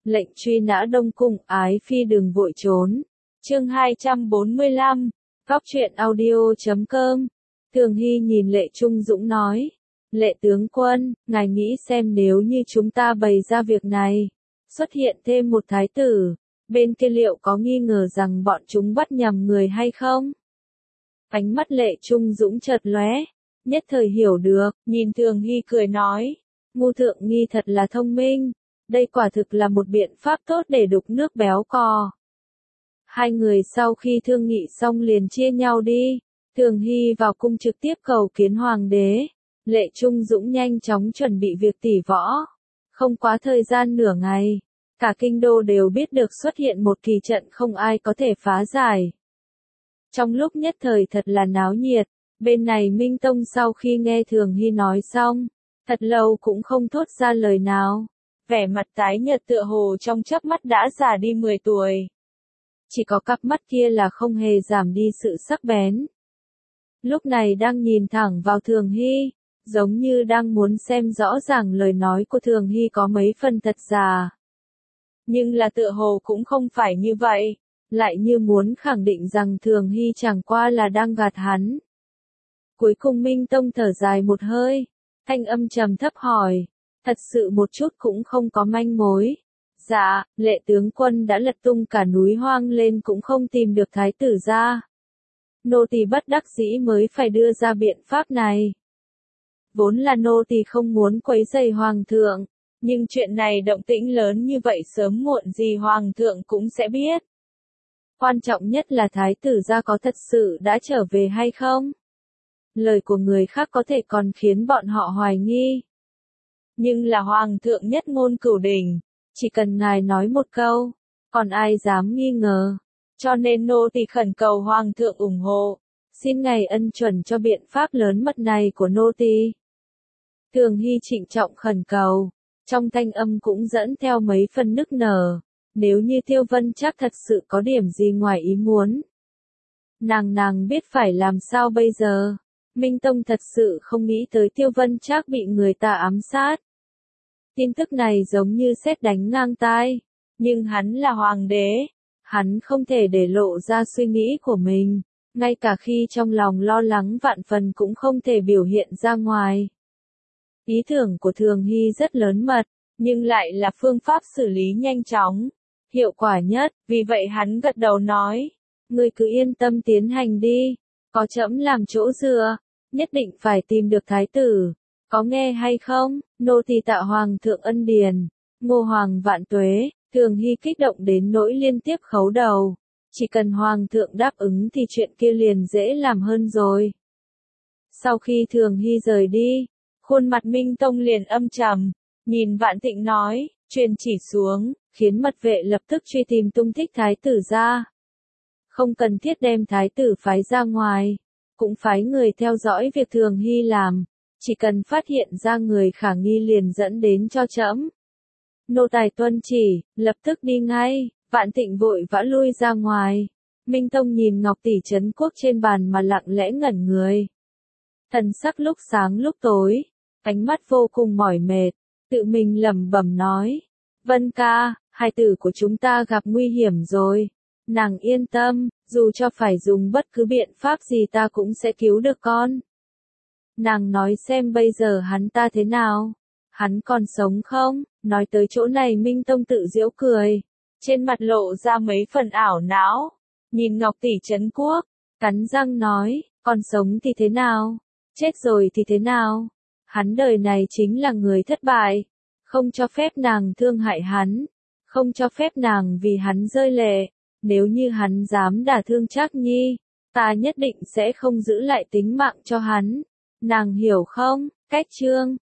Lệnh truy nã Đông Cung, ái phi đừng vội trốn. Chương 245, Góc truyện audio.com. Thường Hy nhìn Lệ Trung Dũng nói, Lệ tướng quân, ngài nghĩ xem nếu như chúng ta bày ra việc này, xuất hiện thêm một thái tử, bên kia liệu có nghi ngờ rằng bọn chúng bắt nhầm người hay không? Ánh mắt Lệ Trung Dũng chợt lóe, nhất thời hiểu được, nhìn Thường Hy cười nói, Ngu thượng nghi thật là thông minh, đây quả thực là một biện pháp tốt để đục nước béo cò. Hai người sau khi thương nghị xong liền chia nhau đi, Thường Hy vào cung trực tiếp cầu kiến hoàng đế, Lệ Trung Dũng nhanh chóng chuẩn bị việc tỉ võ. Không quá thời gian nửa ngày, cả kinh đô đều biết được xuất hiện một kỳ trận không ai có thể phá giải. Trong lúc nhất thời thật là náo nhiệt, bên này Minh Tông sau khi nghe Thường Hy nói xong, thật lâu cũng không thốt ra lời nào, vẻ mặt tái nhợt tựa hồ trong chớp mắt đã già đi 10 tuổi. Chỉ có cặp mắt kia là không hề giảm đi sự sắc bén. Lúc này đang nhìn thẳng vào Thường Hy, giống như đang muốn xem rõ ràng lời nói của Thường Hy có mấy phần thật giả. Nhưng là tựa hồ cũng không phải như vậy, lại như muốn khẳng định rằng Thường Hy chẳng qua là đang gạt hắn. Cuối cùng Minh Tông thở dài một hơi, thanh âm trầm thấp hỏi, thật sự một chút cũng không có manh mối. Dạ, Lệ tướng quân đã lật tung cả núi hoang lên cũng không tìm được thái tử ra. Nô tỳ bất đắc dĩ mới phải đưa ra biện pháp này. Vốn là nô tỳ không muốn quấy rầy hoàng thượng, nhưng chuyện này động tĩnh lớn như vậy sớm muộn gì hoàng thượng cũng sẽ biết. Quan trọng nhất là thái tử gia có thật sự đã trở về hay không? Lời của người khác có thể còn khiến bọn họ hoài nghi. Nhưng là hoàng thượng nhất ngôn cửu đỉnh, chỉ cần ngài nói một câu, còn ai dám nghi ngờ. Cho nên nô tỳ khẩn cầu hoàng thượng ủng hộ, xin ngài ân chuẩn cho biện pháp lớn mật này của nô tỳ. Thường Hy trịnh trọng khẩn cầu, trong thanh âm cũng dẫn theo mấy phần nức nở, nếu như Tiêu Vân Trác thật sự có điểm gì ngoài ý muốn. Nàng biết phải làm sao bây giờ, Minh Tông thật sự không nghĩ tới Tiêu Vân Trác bị người ta ám sát. Tin tức này giống như sét đánh ngang tai, nhưng hắn là hoàng đế, hắn không thể để lộ ra suy nghĩ của mình, ngay cả khi trong lòng lo lắng vạn phần cũng không thể biểu hiện ra ngoài. Ý tưởng của Thường Hy rất lớn mật, nhưng lại là phương pháp xử lý nhanh chóng, hiệu quả nhất, vì vậy hắn gật đầu nói, ngươi cứ yên tâm tiến hành đi, có trẫm làm chỗ dựa, nhất định phải tìm được thái tử, có nghe hay không, nô tỳ tạ hoàng thượng ân điền, Ngô hoàng vạn tuế. Thường Hy kích động đến nỗi liên tiếp khấu đầu, chỉ cần hoàng thượng đáp ứng thì chuyện kia liền dễ làm hơn rồi. Sau khi Thường Hy rời đi, khuôn mặt Minh Tông liền âm trầm, nhìn Vạn Tịnh nói, truyền chỉ xuống, khiến mật vệ lập tức truy tìm tung tích thái tử ra. Không cần thiết đem thái tử phái ra ngoài, cũng phái người theo dõi việc Thường Hy làm, chỉ cần phát hiện ra người khả nghi liền dẫn đến cho trẫm. Nô tài tuân chỉ, lập tức đi ngay, Vạn Tịnh vội vã lui ra ngoài. Minh Tông nhìn ngọc tỷ trấn quốc trên bàn mà lặng lẽ ngẩn người. Thần sắc lúc sáng lúc tối, ánh mắt vô cùng mỏi mệt, tự mình lẩm bẩm nói. Vân ca, hài tử của chúng ta gặp nguy hiểm rồi. Nàng yên tâm, dù cho phải dùng bất cứ biện pháp gì ta cũng sẽ cứu được con. Nàng nói xem bây giờ hắn ta thế nào? Hắn còn sống không? Nói tới chỗ này Minh Tông tự giễu cười, trên mặt lộ ra mấy phần ảo não, nhìn Ngọc tỷ trấn quốc, cắn răng nói, còn sống thì thế nào? Chết rồi thì thế nào? Hắn đời này chính là người thất bại, không cho phép nàng thương hại hắn, không cho phép nàng vì hắn rơi lệ, nếu như hắn dám đả thương Trác Nhi, ta nhất định sẽ không giữ lại tính mạng cho hắn, nàng hiểu không? Cách chương